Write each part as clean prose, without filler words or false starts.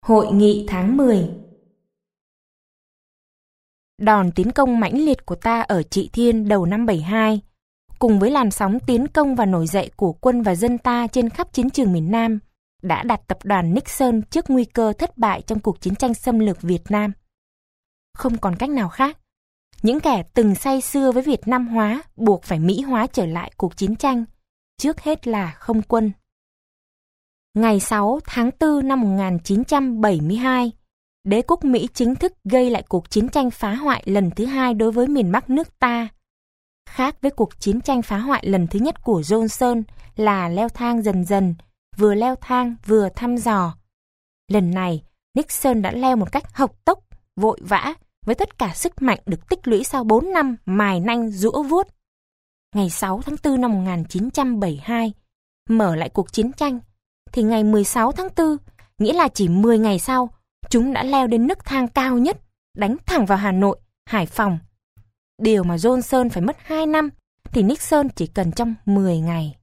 Hội nghị tháng 10. Đòn tiến công mãnh liệt của ta ở Trị Thiên đầu năm 72, cùng với làn sóng tiến công và nổi dậy của quân và dân ta trên khắp chiến trường miền Nam, đã đặt tập đoàn Nixon trước nguy cơ thất bại trong cuộc chiến tranh xâm lược Việt Nam. Không còn cách nào khác, những kẻ từng say sưa với Việt Nam hóa buộc phải Mỹ hóa trở lại cuộc chiến tranh, trước hết là không quân. Ngày 6 tháng 4 năm 1972, đế quốc Mỹ chính thức gây lại cuộc chiến tranh phá hoại lần thứ hai đối với miền Bắc nước ta. Khác với cuộc chiến tranh phá hoại lần thứ nhất của Johnson là leo thang dần dần, vừa leo thang vừa thăm dò. Lần này, Nixon đã leo một cách hộc tốc, vội vã, với tất cả sức mạnh được tích lũy sau 4 năm mài nanh giũa vuốt. Ngày 6 tháng 4 năm 1972, mở lại cuộc chiến tranh, thì ngày 16 tháng 4, nghĩa là chỉ 10 ngày sau, chúng đã leo đến nấc thang cao nhất, đánh thẳng vào Hà Nội, Hải Phòng. Điều mà Johnson phải mất 2 năm, thì Nixon chỉ cần trong 10 ngày.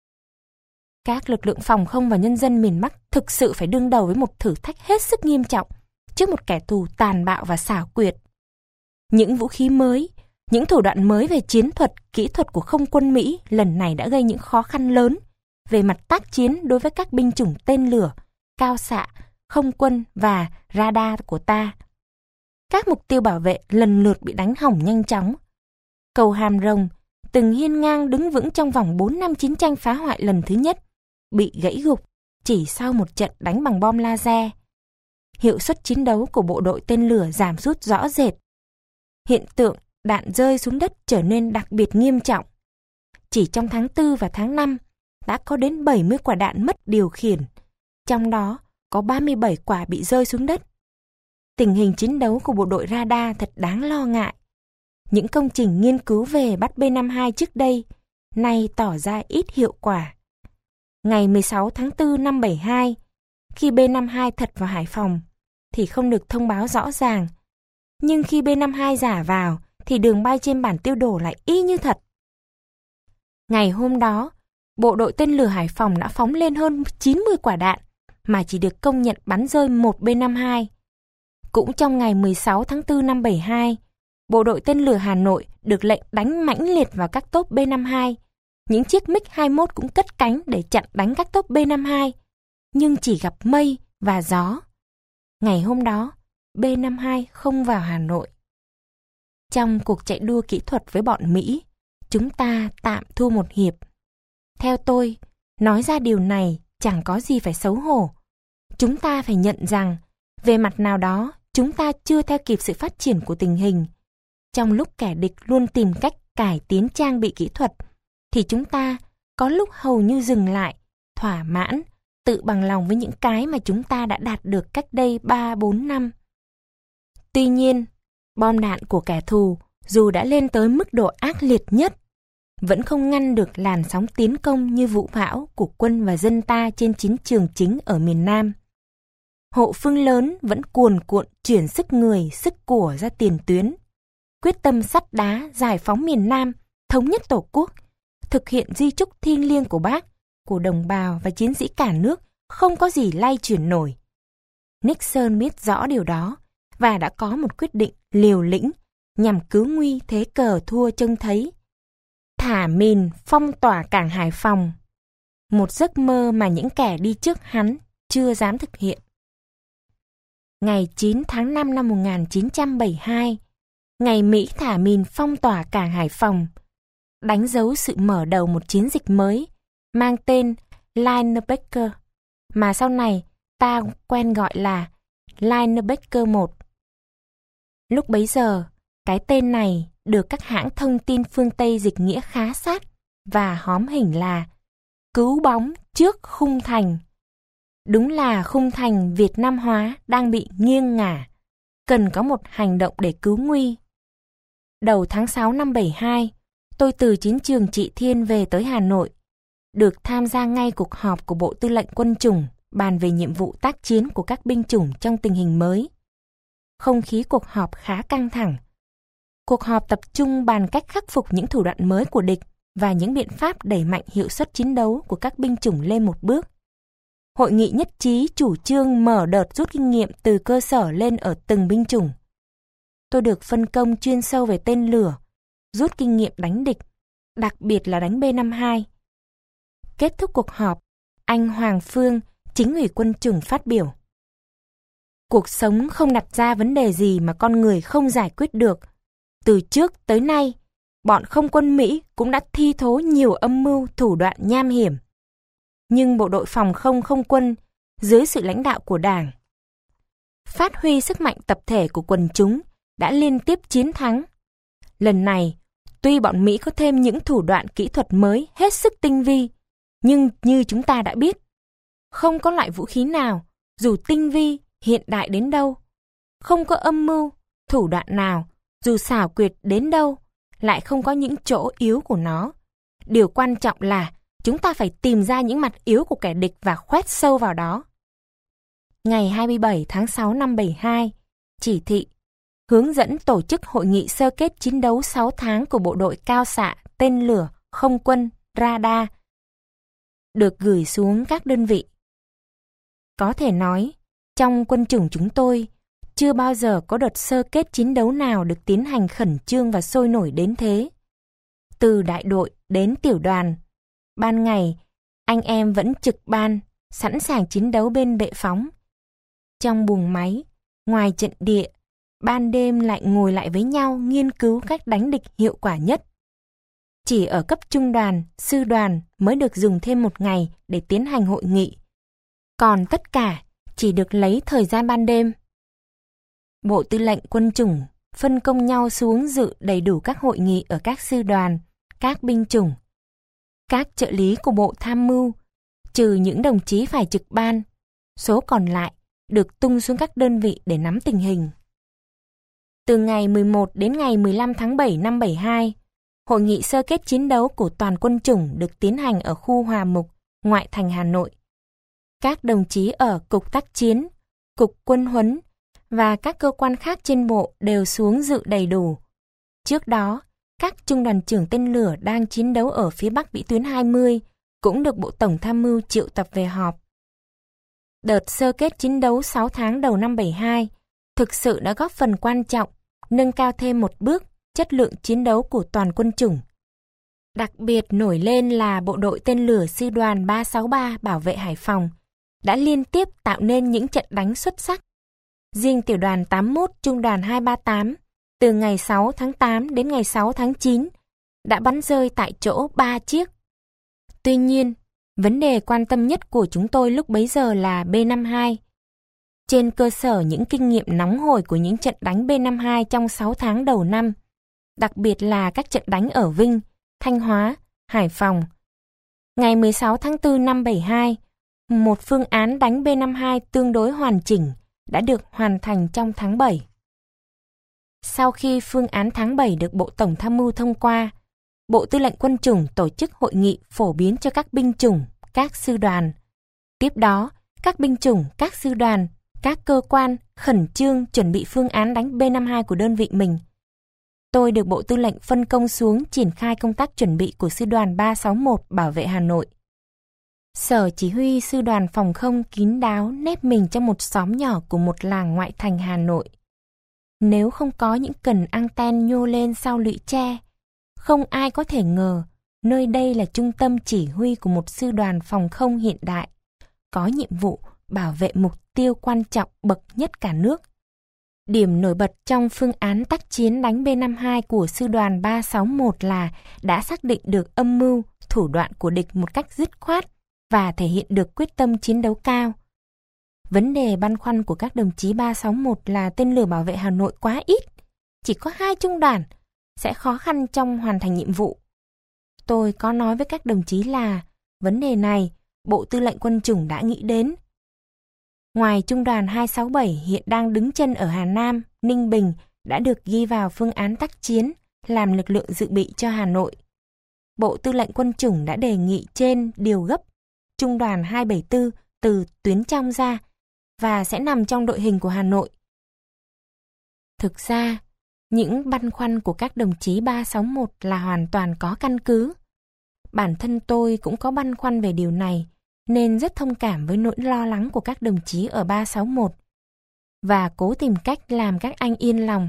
Các lực lượng phòng không và nhân dân miền Bắc thực sự phải đương đầu với một thử thách hết sức nghiêm trọng trước một kẻ thù tàn bạo và xảo quyệt. Những vũ khí mới, những thủ đoạn mới về chiến thuật, kỹ thuật của không quân Mỹ lần này đã gây những khó khăn lớn về mặt tác chiến đối với các binh chủng tên lửa, cao xạ, không quân và radar của ta. Các mục tiêu bảo vệ lần lượt bị đánh hỏng nhanh chóng. Cầu Hàm Rồng, từng hiên ngang đứng vững trong vòng 4 năm chiến tranh phá hoại lần thứ nhất, bị gãy gục chỉ sau một trận đánh bằng bom laser. Hiệu suất chiến đấu của bộ đội tên lửa giảm sút rõ rệt. Hiện tượng đạn rơi xuống đất trở nên đặc biệt nghiêm trọng. Chỉ trong tháng 4 và tháng 5, đã có đến 70 quả đạn mất điều khiển, trong đó có 37 quả bị rơi xuống đất. Tình hình chiến đấu của bộ đội radar thật đáng lo ngại. Những công trình nghiên cứu về bắt B-52 trước đây, nay tỏ ra ít hiệu quả. Ngày 16 tháng 4 năm 72, khi B-52 thật vào Hải Phòng, thì không được thông báo rõ ràng. Nhưng khi B-52 giả vào, thì đường bay trên bản tiêu đồ lại y như thật. Ngày hôm đó, bộ đội tên lửa Hải Phòng đã phóng lên hơn 90 quả đạn, mà chỉ được công nhận bắn rơi một B-52. Cũng trong ngày 16 tháng 4 năm 72, bộ đội tên lửa Hà Nội được lệnh đánh mãnh liệt vào các tốp B-52. Những chiếc MiG-21 cũng cất cánh để chặn đánh các tốp B-52, nhưng chỉ gặp mây và gió. Ngày hôm đó, B-52 không vào Hà Nội. Trong cuộc chạy đua kỹ thuật với bọn Mỹ, chúng ta tạm thua một hiệp. Theo tôi, nói ra điều này chẳng có gì phải xấu hổ. Chúng ta phải nhận rằng, về mặt nào đó, chúng ta chưa theo kịp sự phát triển của tình hình. Trong lúc kẻ địch luôn tìm cách cải tiến trang bị kỹ thuật, thì chúng ta có lúc hầu như dừng lại, thỏa mãn, tự bằng lòng với những cái mà chúng ta đã đạt được cách đây 3-4 năm. Tuy nhiên, bom đạn của kẻ thù, dù đã lên tới mức độ ác liệt nhất, vẫn không ngăn được làn sóng tiến công như vũ bão của quân và dân ta trên chiến trường chính ở miền Nam. Hộ phương lớn vẫn cuồn cuộn chuyển sức người, sức của ra tiền tuyến, quyết tâm sắt đá giải phóng miền Nam, thống nhất Tổ quốc, thực hiện di chúc thiêng liêng của Bác, của đồng bào và chiến sĩ cả nước, không có gì lay chuyển nổi. Nixon biết rõ điều đó và đã có một quyết định liều lĩnh nhằm cứu nguy thế cờ thua trông thấy. Thả mìn phong tỏa cảng Hải Phòng, một giấc mơ mà những kẻ đi trước hắn chưa dám thực hiện. Ngày 9 tháng 5 năm 1972, ngày Mỹ thả mìn phong tỏa cảng Hải Phòng, đánh dấu sự mở đầu một chiến dịch mới mang tên Linebacker, mà sau này ta quen gọi là Linebacker 1. Lúc bấy giờ, cái tên này được các hãng thông tin phương Tây dịch nghĩa khá sát và hóm hình là cứu bóng trước khung thành. Đúng là khung thành Việt Nam hóa đang bị nghiêng ngả, cần có một hành động để cứu nguy. Đầu tháng 6 năm 72, tôi từ chiến trường Trị Thiên về tới Hà Nội, được tham gia ngay cuộc họp của Bộ Tư lệnh Quân chủng bàn về nhiệm vụ tác chiến của các binh chủng trong tình hình mới. Không khí cuộc họp khá căng thẳng. Cuộc họp tập trung bàn cách khắc phục những thủ đoạn mới của địch và những biện pháp đẩy mạnh hiệu suất chiến đấu của các binh chủng lên một bước. hội nghị nhất trí chủ trương mở đợt rút kinh nghiệm từ cơ sở lên ở từng binh chủng. Tôi được phân công chuyên sâu về tên lửa, rút kinh nghiệm đánh địch, đặc biệt là đánh B-52. Kết thúc cuộc họp, anh Hoàng Phương, chính ủy quân chủng phát biểu. Cuộc sống không đặt ra vấn đề gì mà con người không giải quyết được. Từ trước tới nay, bọn không quân Mỹ cũng đã thi thố nhiều âm mưu thủ đoạn nham hiểm. Nhưng bộ đội phòng không không quân, dưới sự lãnh đạo của Đảng, phát huy sức mạnh tập thể của quần chúng, đã liên tiếp chiến thắng. Lần này, tuy bọn Mỹ có thêm những thủ đoạn kỹ thuật mới hết sức tinh vi, nhưng như chúng ta đã biết, không có loại vũ khí nào, dù tinh vi, hiện đại đến đâu, không có âm mưu, thủ đoạn nào, dù xảo quyệt đến đâu, lại không có những chỗ yếu của nó. Điều quan trọng là chúng ta phải tìm ra những mặt yếu của kẻ địch và khoét sâu vào đó. Ngày 27 tháng 6 năm 72, chỉ thị hướng dẫn tổ chức hội nghị sơ kết chiến đấu 6 tháng của bộ đội cao xạ, tên lửa, không quân, radar được gửi xuống các đơn vị. Có thể nói, trong quân chủng chúng tôi, chưa bao giờ có đợt sơ kết chiến đấu nào được tiến hành khẩn trương và sôi nổi đến thế. Từ đại đội đến tiểu đoàn, ban ngày, anh em vẫn trực ban, sẵn sàng chiến đấu bên bệ phóng. Trong buồng máy, ngoài trận địa, ban đêm lại ngồi lại với nhau nghiên cứu cách đánh địch hiệu quả nhất. Chỉ ở cấp trung đoàn, sư đoàn mới được dùng thêm một ngày để tiến hành hội nghị. Còn tất cả chỉ được lấy thời gian ban đêm. Bộ Tư lệnh Quân chủng phân công nhau xuống dự đầy đủ các hội nghị ở các sư đoàn, các binh chủng. Các trợ lý của Bộ Tham mưu, trừ những đồng chí phải trực ban, số còn lại được tung xuống các đơn vị để nắm tình hình. Từ ngày 11 đến ngày 15 tháng 7 năm 72, hội nghị sơ kết chiến đấu của toàn quân chủng được tiến hành ở khu Hòa Mục, ngoại thành Hà Nội. Các đồng chí ở Cục Tác chiến, Cục Quân huấn và các cơ quan khác trên bộ đều xuống dự đầy đủ. Trước đó, các trung đoàn trưởng tên lửa đang chiến đấu ở phía Bắc vĩ tuyến 20 cũng được Bộ Tổng Tham mưu triệu tập về họp. Đợt sơ kết chiến đấu 6 tháng đầu năm 72 thực sự đã góp phần quan trọng nâng cao thêm một bước chất lượng chiến đấu của toàn quân chủng. Đặc biệt nổi lên là bộ đội tên lửa sư đoàn 363 bảo vệ Hải Phòng đã liên tiếp tạo nên những trận đánh xuất sắc. Riêng tiểu đoàn 81 trung đoàn 238 từ ngày 6 tháng 8 đến ngày 6 tháng 9 đã bắn rơi tại chỗ 3 chiếc. Tuy nhiên, vấn đề quan tâm nhất của chúng tôi lúc bấy giờ là B-52. Trên cơ sở những kinh nghiệm nóng hổi của những trận đánh B-52 trong 6 tháng đầu năm, đặc biệt là các trận đánh ở Vinh, Thanh Hóa, Hải Phòng. Ngày 16 tháng 4 năm 72, một phương án đánh B-52 tương đối hoàn chỉnh đã được hoàn thành trong tháng 7. Sau khi phương án tháng 7 được Bộ Tổng Tham mưu thông qua, Bộ Tư lệnh Quân chủng tổ chức hội nghị phổ biến cho các binh chủng, các sư đoàn. Tiếp đó, các binh chủng, các sư đoàn, các cơ quan khẩn trương chuẩn bị phương án đánh B-52 của đơn vị mình. Tôi được Bộ Tư lệnh phân công xuống triển khai công tác chuẩn bị của sư đoàn 361 bảo vệ Hà Nội. Sở chỉ huy sư đoàn phòng không kín đáo nép mình trong một xóm nhỏ của một làng ngoại thành Hà Nội. Nếu không có những cần anten nhô lên sau lũy tre, không ai có thể ngờ nơi đây là trung tâm chỉ huy của một sư đoàn phòng không hiện đại, có nhiệm vụ bảo vệ mục tiêu quan trọng bậc nhất cả nước. Điểm nổi bật trong phương án tác chiến đánh B-52 của sư đoàn 361 là đã xác định được âm mưu, thủ đoạn của địch một cách dứt khoát và thể hiện được quyết tâm chiến đấu cao. Vấn đề băn khoăn của các đồng chí 361 là tên lửa bảo vệ Hà Nội quá ít, chỉ có 2 trung đoàn, sẽ khó khăn trong hoàn thành nhiệm vụ. Tôi có nói với các đồng chí là vấn đề này Bộ Tư lệnh Quân chủng đã nghĩ đến. Ngoài trung đoàn 267 hiện đang đứng chân ở Hà Nam, Ninh Bình đã được ghi vào phương án tác chiến làm lực lượng dự bị cho Hà Nội. Bộ Tư lệnh Quân chủng đã đề nghị trên điều gấp trung đoàn 274 từ tuyến trong ra và sẽ nằm trong đội hình của Hà Nội. Thực ra, những băn khoăn của các đồng chí 361 là hoàn toàn có căn cứ. Bản thân tôi cũng có băn khoăn về điều này, nên rất thông cảm với nỗi lo lắng của các đồng chí ở 361 và cố tìm cách làm các anh yên lòng.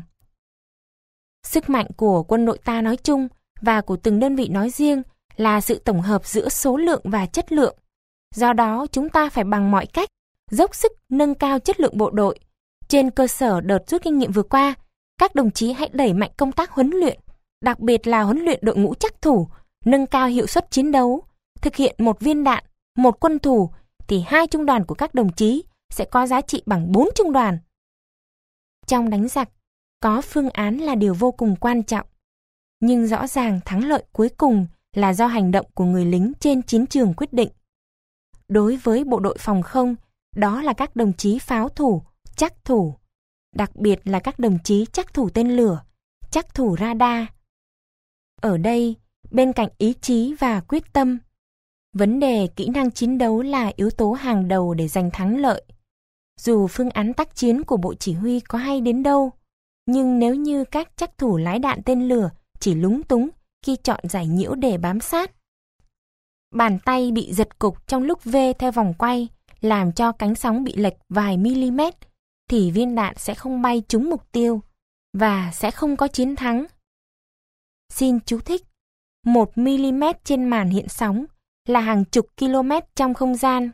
Sức mạnh của quân đội ta nói chung và của từng đơn vị nói riêng là sự tổng hợp giữa số lượng và chất lượng. Do đó, chúng ta phải bằng mọi cách dốc sức nâng cao chất lượng bộ đội. Trên cơ sở đợt rút kinh nghiệm vừa qua, các đồng chí hãy đẩy mạnh công tác huấn luyện, đặc biệt là huấn luyện đội ngũ trắc thủ, nâng cao hiệu suất chiến đấu. Thực hiện 1 viên đạn, 1 quân thủ, thì 2 trung đoàn của các đồng chí sẽ có giá trị bằng 4 trung đoàn. Trong đánh giặc, có phương án là điều vô cùng quan trọng. Nhưng rõ ràng thắng lợi cuối cùng là do hành động của người lính trên chiến trường quyết định. Đối với bộ đội phòng không, đó là các đồng chí pháo thủ, trắc thủ, đặc biệt là các đồng chí trắc thủ tên lửa, trắc thủ radar. Ở đây, bên cạnh ý chí và quyết tâm, vấn đề kỹ năng chiến đấu là yếu tố hàng đầu để giành thắng lợi. Dù phương án tác chiến của bộ chỉ huy có hay đến đâu, nhưng nếu như các trắc thủ lái đạn tên lửa chỉ lúng túng khi chọn giải nhiễu để bám sát, bàn tay bị giật cục trong lúc vê theo vòng quay, làm cho cánh sóng bị lệch vài mm, thì viên đạn sẽ không bay trúng mục tiêu và sẽ không có chiến thắng. Xin chú thích, 1 mm trên màn hiện sóng là hàng chục km trong không gian.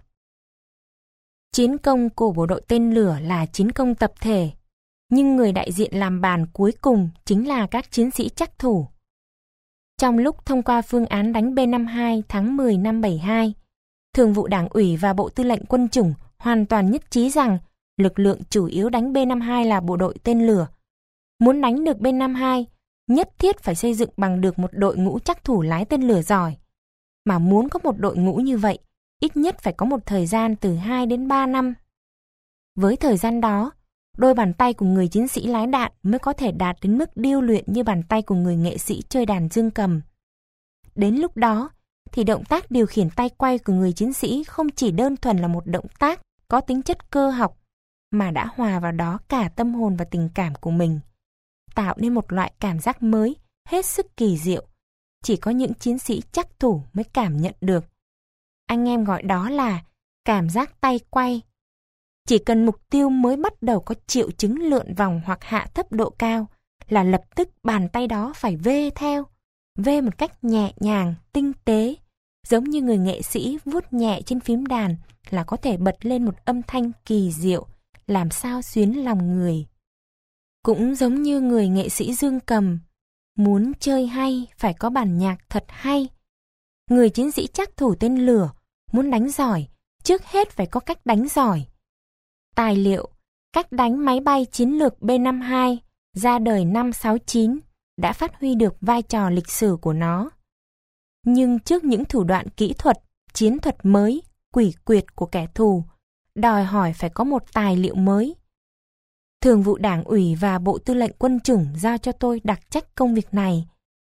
Chiến công của bộ đội tên lửa là chiến công tập thể, nhưng người đại diện làm bàn cuối cùng chính là các chiến sĩ trắc thủ. Trong lúc thông qua phương án đánh B-52 tháng 10 năm 72, Thường vụ Đảng ủy và Bộ Tư lệnh Quân chủng hoàn toàn nhất trí rằng lực lượng chủ yếu đánh B-52 là bộ đội tên lửa. Muốn đánh được B-52, nhất thiết phải xây dựng bằng được một đội ngũ trắc thủ lái tên lửa giỏi. Mà muốn có một đội ngũ như vậy, ít nhất phải có một thời gian từ 2 đến 3 năm. Với thời gian đó, đôi bàn tay của người chiến sĩ lái đạn mới có thể đạt đến mức điêu luyện như bàn tay của người nghệ sĩ chơi đàn dương cầm. Đến lúc đó, thì động tác điều khiển tay quay của người chiến sĩ không chỉ đơn thuần là một động tác có tính chất cơ học, mà đã hòa vào đó cả tâm hồn và tình cảm của mình, tạo nên một loại cảm giác mới, hết sức kỳ diệu. Chỉ có những chiến sĩ trắc thủ mới cảm nhận được. Anh em gọi đó là cảm giác tay quay. Chỉ cần mục tiêu mới bắt đầu có triệu chứng lượn vòng hoặc hạ thấp độ cao là lập tức bàn tay đó phải vê theo, vê một cách nhẹ nhàng, tinh tế, giống như người nghệ sĩ vuốt nhẹ trên phím đàn là có thể bật lên một âm thanh kỳ diệu, làm sao xuyến lòng người. Cũng giống như người nghệ sĩ dương cầm, muốn chơi hay phải có bản nhạc thật hay. Người chiến sĩ trắc thủ tên lửa muốn đánh giỏi, trước hết phải có cách đánh giỏi. Tài liệu, cách đánh máy bay chiến lược B-52 ra đời năm 69 đã phát huy được vai trò lịch sử của nó. Nhưng trước những thủ đoạn kỹ thuật, chiến thuật mới, quỷ quyệt của kẻ thù, đòi hỏi phải có một tài liệu mới. Thường vụ Đảng ủy và Bộ Tư lệnh Quân chủng giao cho tôi đặc trách công việc này.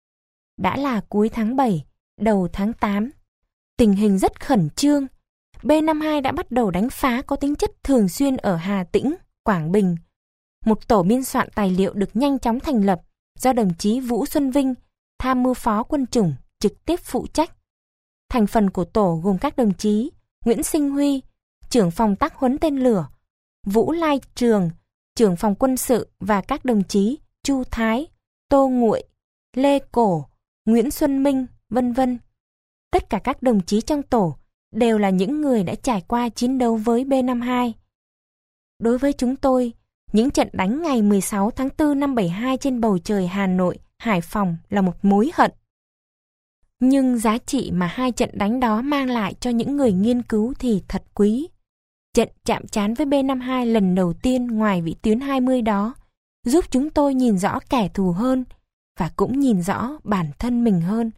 Đã là cuối tháng 7, đầu tháng 8. Tình hình rất khẩn trương. B-52 đã bắt đầu đánh phá có tính chất thường xuyên ở Hà Tĩnh, Quảng Bình. Một tổ biên soạn tài liệu được nhanh chóng thành lập do đồng chí Vũ Xuân Vinh, tham mưu phó quân chủng, trực tiếp phụ trách. Thành phần của tổ gồm các đồng chí Nguyễn Sinh Huy, trưởng phòng tác huấn tên lửa, Vũ Lai Trường, trưởng phòng quân sự và các đồng chí Chu Thái, Tô Nguội, Lê Cổ, Nguyễn Xuân Minh, vân vân. Tất cả các đồng chí trong tổ đều là những người đã trải qua chiến đấu với B-52. Đối với chúng tôi, những trận đánh ngày 16 tháng 4 năm 72 trên bầu trời Hà Nội, Hải Phòng là một mối hận. Nhưng giá trị mà 2 trận đánh đó mang lại cho những người nghiên cứu thì thật quý. Trận chạm trán với B-52 lần đầu tiên ngoài vĩ tuyến 20 đó giúp chúng tôi nhìn rõ kẻ thù hơn và cũng nhìn rõ bản thân mình hơn.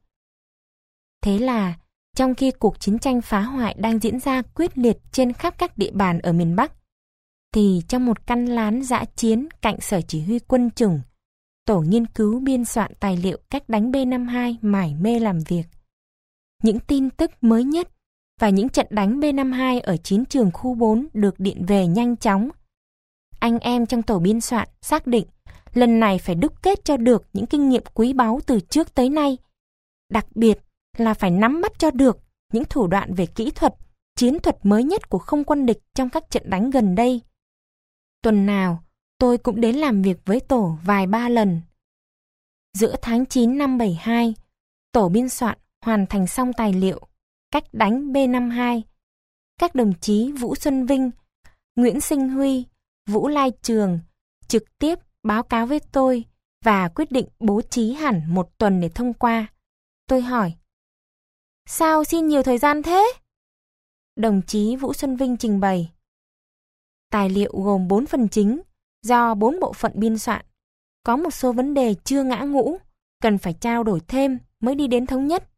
Thế là, trong khi cuộc chiến tranh phá hoại đang diễn ra quyết liệt trên khắp các địa bàn ở miền Bắc, thì trong một căn lán dã chiến cạnh sở chỉ huy quân chủng, tổ nghiên cứu biên soạn tài liệu cách đánh B-52 mải mê làm việc. Những tin tức mới nhất và những trận đánh B-52 ở chiến trường khu 4 được điện về nhanh chóng. Anh em trong tổ biên soạn xác định lần này phải đúc kết cho được những kinh nghiệm quý báu từ trước tới nay. Đặc biệt là phải nắm bắt cho được những thủ đoạn về kỹ thuật chiến thuật mới nhất của không quân địch trong các trận đánh gần đây. Tuần nào, tôi cũng đến làm việc với tổ vài ba lần. Giữa tháng 9 năm 72, tổ biên soạn hoàn thành xong tài liệu cách đánh B-52. Các đồng chí Vũ Xuân Vinh, Nguyễn Sinh Huy, Vũ Lai Trường trực tiếp báo cáo với tôi và quyết định bố trí hẳn 1 tuần để thông qua. Tôi hỏi, sao xin nhiều thời gian thế? Đồng chí Vũ Xuân Vinh trình bày, tài liệu gồm 4 phần chính do 4 bộ phận biên soạn. Có một số vấn đề chưa ngã ngũ, cần phải trao đổi thêm mới đi đến thống nhất.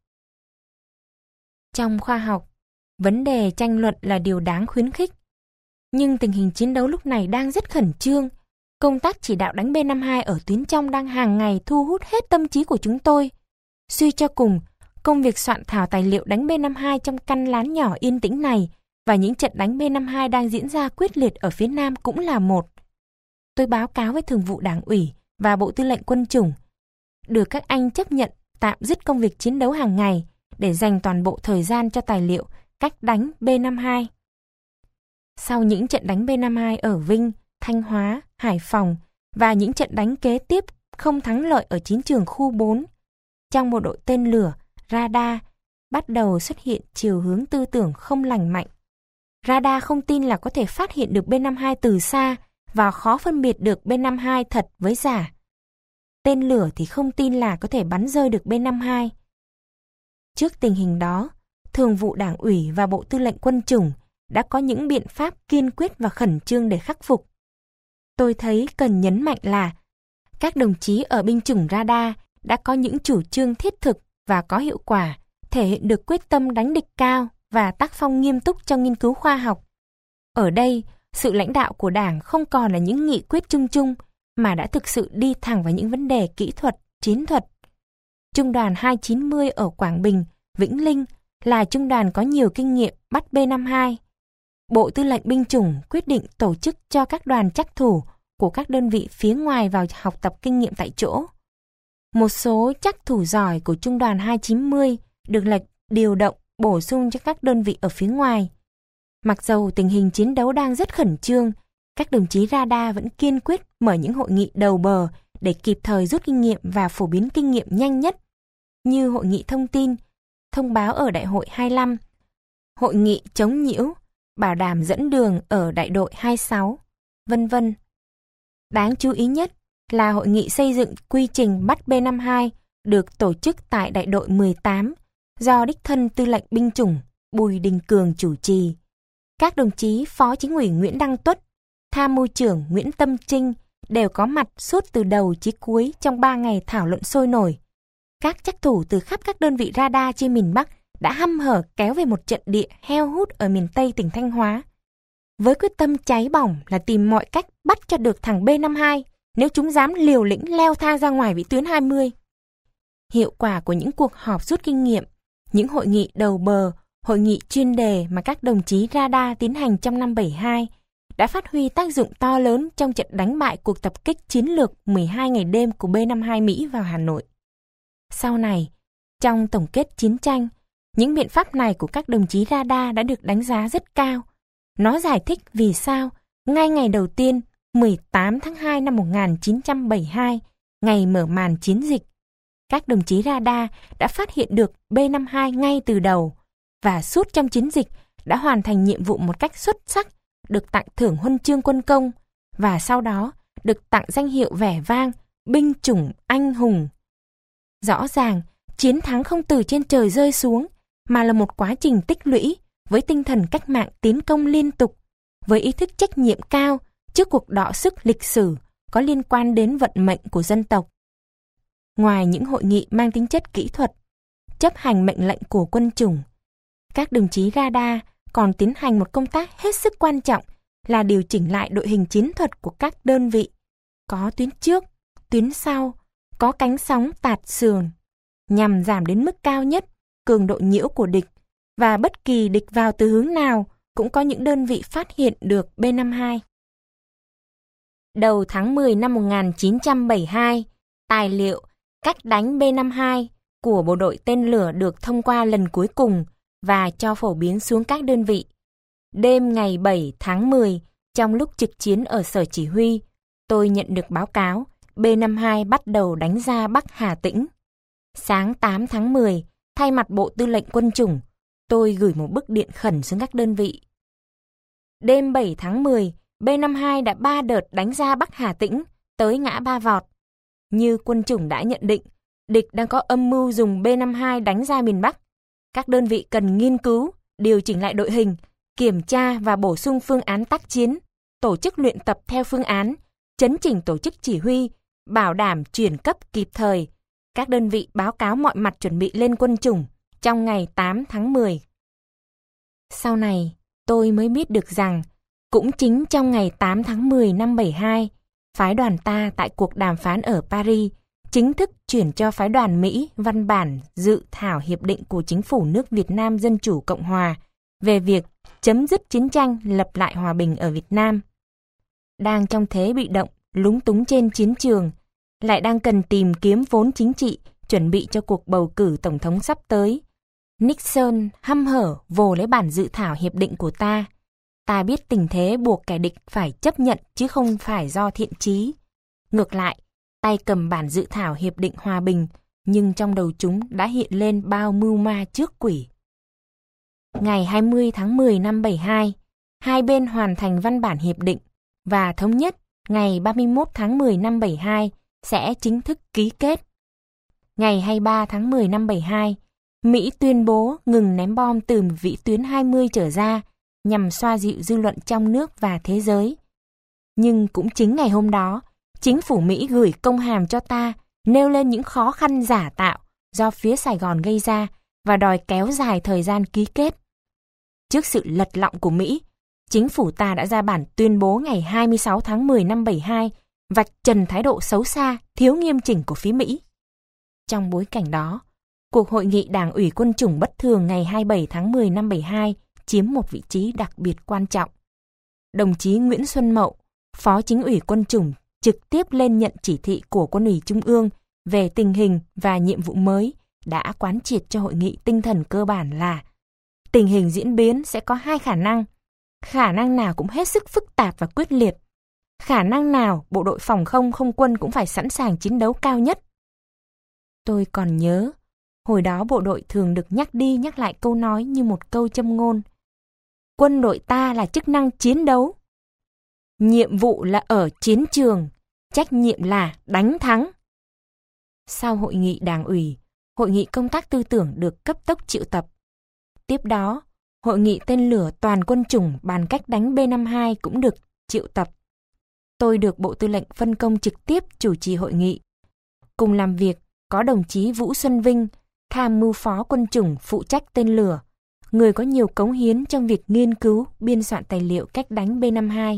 Trong khoa học, vấn đề tranh luận là điều đáng khuyến khích. Nhưng tình hình chiến đấu lúc này đang rất khẩn trương. Công tác chỉ đạo đánh B-52 ở tuyến trong đang hàng ngày thu hút hết tâm trí của chúng tôi. Suy cho cùng, công việc soạn thảo tài liệu đánh B-52 trong căn lán nhỏ yên tĩnh này và những trận đánh B-52 đang diễn ra quyết liệt ở phía Nam cũng là một. Tôi báo cáo với Thường vụ Đảng ủy và Bộ Tư lệnh Quân chủng, được các anh chấp nhận tạm dứt công việc chiến đấu hàng ngày để dành toàn bộ thời gian cho tài liệu cách đánh B-52. Sau những trận đánh B-52 ở Vinh, Thanh Hóa, Hải Phòng và những trận đánh kế tiếp không thắng lợi ở chiến trường khu 4, trong bộ đội tên lửa, radar bắt đầu xuất hiện chiều hướng tư tưởng không lành mạnh. Radar không tin là có thể phát hiện được B-52 từ xa và khó phân biệt được B-52 thật với giả. Tên lửa thì không tin là có thể bắn rơi được B-52. Trước tình hình đó, Thường vụ Đảng ủy và Bộ Tư lệnh Quân chủng đã có những biện pháp kiên quyết và khẩn trương để khắc phục. Tôi thấy cần nhấn mạnh là các đồng chí ở binh chủng radar đã có những chủ trương thiết thực và có hiệu quả, thể hiện được quyết tâm đánh địch cao và tác phong nghiêm túc trong nghiên cứu khoa học. Ở đây, sự lãnh đạo của Đảng không còn là những nghị quyết chung chung, mà đã thực sự đi thẳng vào những vấn đề kỹ thuật, chiến thuật. Trung đoàn 290 ở Quảng Bình, Vĩnh Linh là trung đoàn có nhiều kinh nghiệm bắt B-52. Bộ Tư lệnh binh chủng quyết định tổ chức cho các đoàn trắc thủ của các đơn vị phía ngoài vào học tập kinh nghiệm tại chỗ. Một số trắc thủ giỏi của trung đoàn 290 được lệnh điều động bổ sung cho các đơn vị ở phía ngoài. Mặc dầu tình hình chiến đấu đang rất khẩn trương, các đồng chí radar vẫn kiên quyết mở những hội nghị đầu bờ để kịp thời rút kinh nghiệm và phổ biến kinh nghiệm nhanh nhất, như hội nghị thông tin, thông báo ở Đại hội 25, hội nghị chống nhiễu, bảo đảm dẫn đường ở Đại đội 26, vân vân. Đáng chú ý nhất là hội nghị xây dựng quy trình bắt B-52 được tổ chức tại Đại đội 18 do đích thân Tư lệnh binh chủng Bùi Đình Cường chủ trì. Các đồng chí Phó Chính ủy Nguyễn Đăng Tuất, Tham mưu trưởng Nguyễn Tâm Trinh đều có mặt suốt từ đầu chí cuối trong 3 ngày thảo luận sôi nổi. Các trắc thủ từ khắp các đơn vị radar trên miền Bắc đã hăm hở kéo về một trận địa heo hút ở miền Tây tỉnh Thanh Hóa. Với quyết tâm cháy bỏng là tìm mọi cách bắt cho được thằng B-52 nếu chúng dám liều lĩnh leo thang ra ngoài vĩ tuyến 20. Hiệu quả của những cuộc họp rút kinh nghiệm, những hội nghị đầu bờ, hội nghị chuyên đề mà các đồng chí radar tiến hành trong năm 72 đã phát huy tác dụng to lớn trong trận đánh bại cuộc tập kích chiến lược 12 ngày đêm của B-52 Mỹ vào Hà Nội. Sau này, trong tổng kết chiến tranh, những biện pháp này của các đồng chí radar đã được đánh giá rất cao. Nó giải thích vì sao, ngay ngày đầu tiên, 18 tháng 2 năm 1972, ngày mở màn chiến dịch, các đồng chí radar đã phát hiện được B-52 ngay từ đầu và suốt trong chiến dịch đã hoàn thành nhiệm vụ một cách xuất sắc, được tặng thưởng huân chương quân công và sau đó được tặng danh hiệu vẻ vang binh chủng anh hùng. Rõ ràng, chiến thắng không từ trên trời rơi xuống, mà là một quá trình tích lũy với tinh thần cách mạng tiến công liên tục, với ý thức trách nhiệm cao trước cuộc đọ sức lịch sử có liên quan đến vận mệnh của dân tộc. Ngoài những hội nghị mang tính chất kỹ thuật, chấp hành mệnh lệnh của quân chủng, các đồng chí radar còn tiến hành một công tác hết sức quan trọng là điều chỉnh lại đội hình chiến thuật của các đơn vị, có tuyến trước, tuyến sau, có cánh sóng tạt sườn, nhằm giảm đến mức cao nhất cường độ nhiễu của địch, và bất kỳ địch vào từ hướng nào cũng có những đơn vị phát hiện được B-52. Đầu tháng 10 năm 1972, tài liệu cách đánh B-52 của bộ đội tên lửa được thông qua lần cuối cùng và cho phổ biến xuống các đơn vị. Đêm ngày 7 tháng 10, trong lúc trực chiến ở sở chỉ huy, tôi nhận được báo cáo B-52 bắt đầu đánh ra Bắc Hà Tĩnh. Sáng 8 tháng 10, thay mặt Bộ Tư lệnh Quân chủng, tôi gửi một bức điện khẩn xuống các đơn vị. Đêm 7 tháng 10, B-52 đã 3 đợt đánh ra Bắc Hà Tĩnh, tới ngã Ba Vọt. Như quân chủng đã nhận định, địch đang có âm mưu dùng B-52 đánh ra miền Bắc. Các đơn vị cần nghiên cứu, điều chỉnh lại đội hình, kiểm tra và bổ sung phương án tác chiến, tổ chức luyện tập theo phương án, chấn chỉnh tổ chức chỉ huy, bảo đảm chuyển cấp kịp thời. Các đơn vị báo cáo mọi mặt chuẩn bị lên quân chủng trong ngày 8 tháng 10. Sau này, tôi mới biết được rằng, cũng chính trong ngày 8 tháng 10 năm 72, phái đoàn ta tại cuộc đàm phán ở Paris chính thức chuyển cho phái đoàn Mỹ văn bản dự thảo hiệp định của chính phủ nước Việt Nam Dân Chủ Cộng Hòa về việc chấm dứt chiến tranh, lập lại hòa bình ở Việt Nam. Đang trong thế bị động, lúng túng trên chiến trường, lại đang cần tìm kiếm vốn chính trị, chuẩn bị cho cuộc bầu cử tổng thống sắp tới. Nixon hăm hở vồ lấy bản dự thảo hiệp định của ta. Ta biết tình thế buộc kẻ địch phải chấp nhận chứ không phải do thiện chí. Ngược lại, tay cầm bản dự thảo hiệp định hòa bình, nhưng trong đầu chúng đã hiện lên bao mưu ma trước quỷ. Ngày 20 tháng 10 năm 72, hai bên hoàn thành văn bản hiệp định và thống nhất ngày 31 tháng 10 năm 72 sẽ chính thức ký kết. Ngày 23 tháng 10 năm 72, Mỹ tuyên bố ngừng ném bom từ vĩ tuyến 20 trở ra nhằm xoa dịu dư luận trong nước và thế giới. Nhưng cũng chính ngày hôm đó, chính phủ Mỹ gửi công hàm cho ta nêu lên những khó khăn giả tạo do phía Sài Gòn gây ra và đòi kéo dài thời gian ký kết. Trước sự lật lọng của Mỹ, chính phủ ta đã ra bản tuyên bố ngày 26 tháng 10 năm 72 vạch trần thái độ xấu xa, thiếu nghiêm chỉnh của phía Mỹ. Trong bối cảnh đó, cuộc hội nghị Đảng ủy Quân chủng bất thường ngày 27 tháng 10 năm 72 chiếm một vị trí đặc biệt quan trọng. Đồng chí Nguyễn Xuân Mậu, Phó Chính ủy Quân chủng, trực tiếp lên nhận chỉ thị của Quân ủy Trung ương về tình hình và nhiệm vụ mới, đã quán triệt cho hội nghị tinh thần cơ bản là tình hình diễn biến sẽ có hai khả năng. Khả năng nào cũng hết sức phức tạp và quyết liệt. Khả năng nào bộ đội phòng không không quân cũng phải sẵn sàng chiến đấu cao nhất. Tôi còn nhớ, hồi đó bộ đội thường được nhắc đi nhắc lại câu nói như một câu châm ngôn. Quân đội ta là chức năng chiến đấu. Nhiệm vụ là ở chiến trường, trách nhiệm là đánh thắng. Sau hội nghị Đảng ủy, hội nghị công tác tư tưởng được cấp tốc triệu tập. Tiếp đó, hội nghị tên lửa toàn quân chủng bàn cách đánh B-52 cũng được triệu tập. Tôi được Bộ Tư lệnh phân công trực tiếp chủ trì hội nghị. Cùng làm việc có đồng chí Vũ Xuân Vinh, tham mưu phó quân chủng phụ trách tên lửa, người có nhiều cống hiến trong việc nghiên cứu, biên soạn tài liệu cách đánh B-52.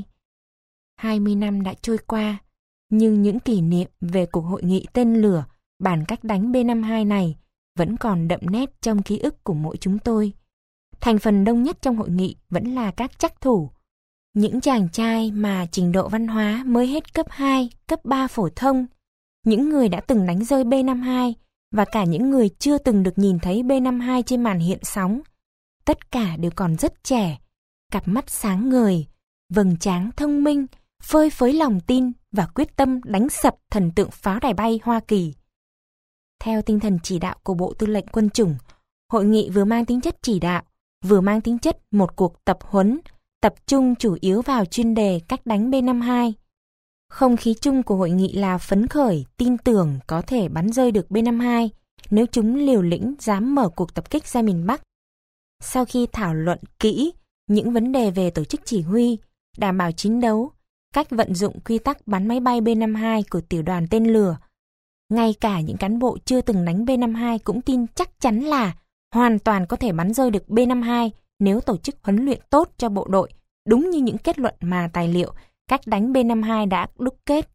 20 năm đã trôi qua, nhưng những kỷ niệm về cuộc hội nghị tên lửa bản cách đánh B-52 này vẫn còn đậm nét trong ký ức của mỗi chúng tôi. Thành phần đông nhất trong hội nghị vẫn là các trắc thủ, những chàng trai mà trình độ văn hóa mới hết cấp 2, cấp 3 phổ thông, những người đã từng đánh rơi B-52 và cả những người chưa từng được nhìn thấy B-52 trên màn hiện sóng. Tất cả đều còn rất trẻ, cặp mắt sáng ngời, vầng trán thông minh, phơi phới lòng tin và quyết tâm đánh sập thần tượng pháo đài bay Hoa Kỳ. Theo tinh thần chỉ đạo của Bộ Tư lệnh Quân chủng, hội nghị vừa mang tính chất chỉ đạo, vừa mang tính chất một cuộc tập huấn, tập trung chủ yếu vào chuyên đề cách đánh B-52. Không khí chung của hội nghị là phấn khởi, tin tưởng có thể bắn rơi được B-52 nếu chúng liều lĩnh dám mở cuộc tập kích ra miền Bắc. Sau khi thảo luận kỹ những vấn đề về tổ chức chỉ huy, đảm bảo chiến đấu, cách vận dụng quy tắc bắn máy bay B-52 của tiểu đoàn tên lửa, ngay cả những cán bộ chưa từng đánh B-52 cũng tin chắc chắn là hoàn toàn có thể bắn rơi được B-52 nếu tổ chức huấn luyện tốt cho bộ đội, đúng như những kết luận mà tài liệu cách đánh B-52 đã đúc kết.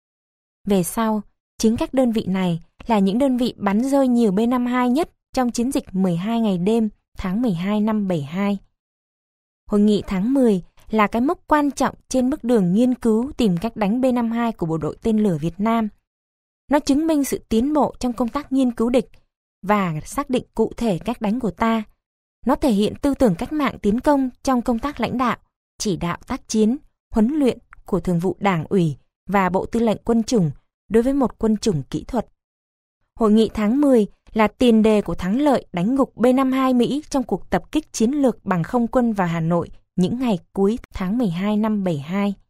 Về sau, chính các đơn vị này là những đơn vị bắn rơi nhiều B-52 nhất trong chiến dịch 12 ngày đêm tháng 12 năm 72. Hội nghị tháng 10 là cái mốc quan trọng trên bước đường nghiên cứu tìm cách đánh B-52 của bộ đội tên lửa Việt Nam. Nó chứng minh sự tiến bộ trong công tác nghiên cứu địch và xác định cụ thể cách đánh của ta. Nó thể hiện tư tưởng cách mạng tiến công trong công tác lãnh đạo, chỉ đạo tác chiến, huấn luyện của Thường vụ Đảng ủy và Bộ Tư lệnh Quân chủng đối với một quân chủng kỹ thuật. Hội nghị tháng 10 là tiền đề của thắng lợi đánh gục B-52 Mỹ trong cuộc tập kích chiến lược bằng không quân vào Hà Nội những ngày cuối tháng 12 năm 72.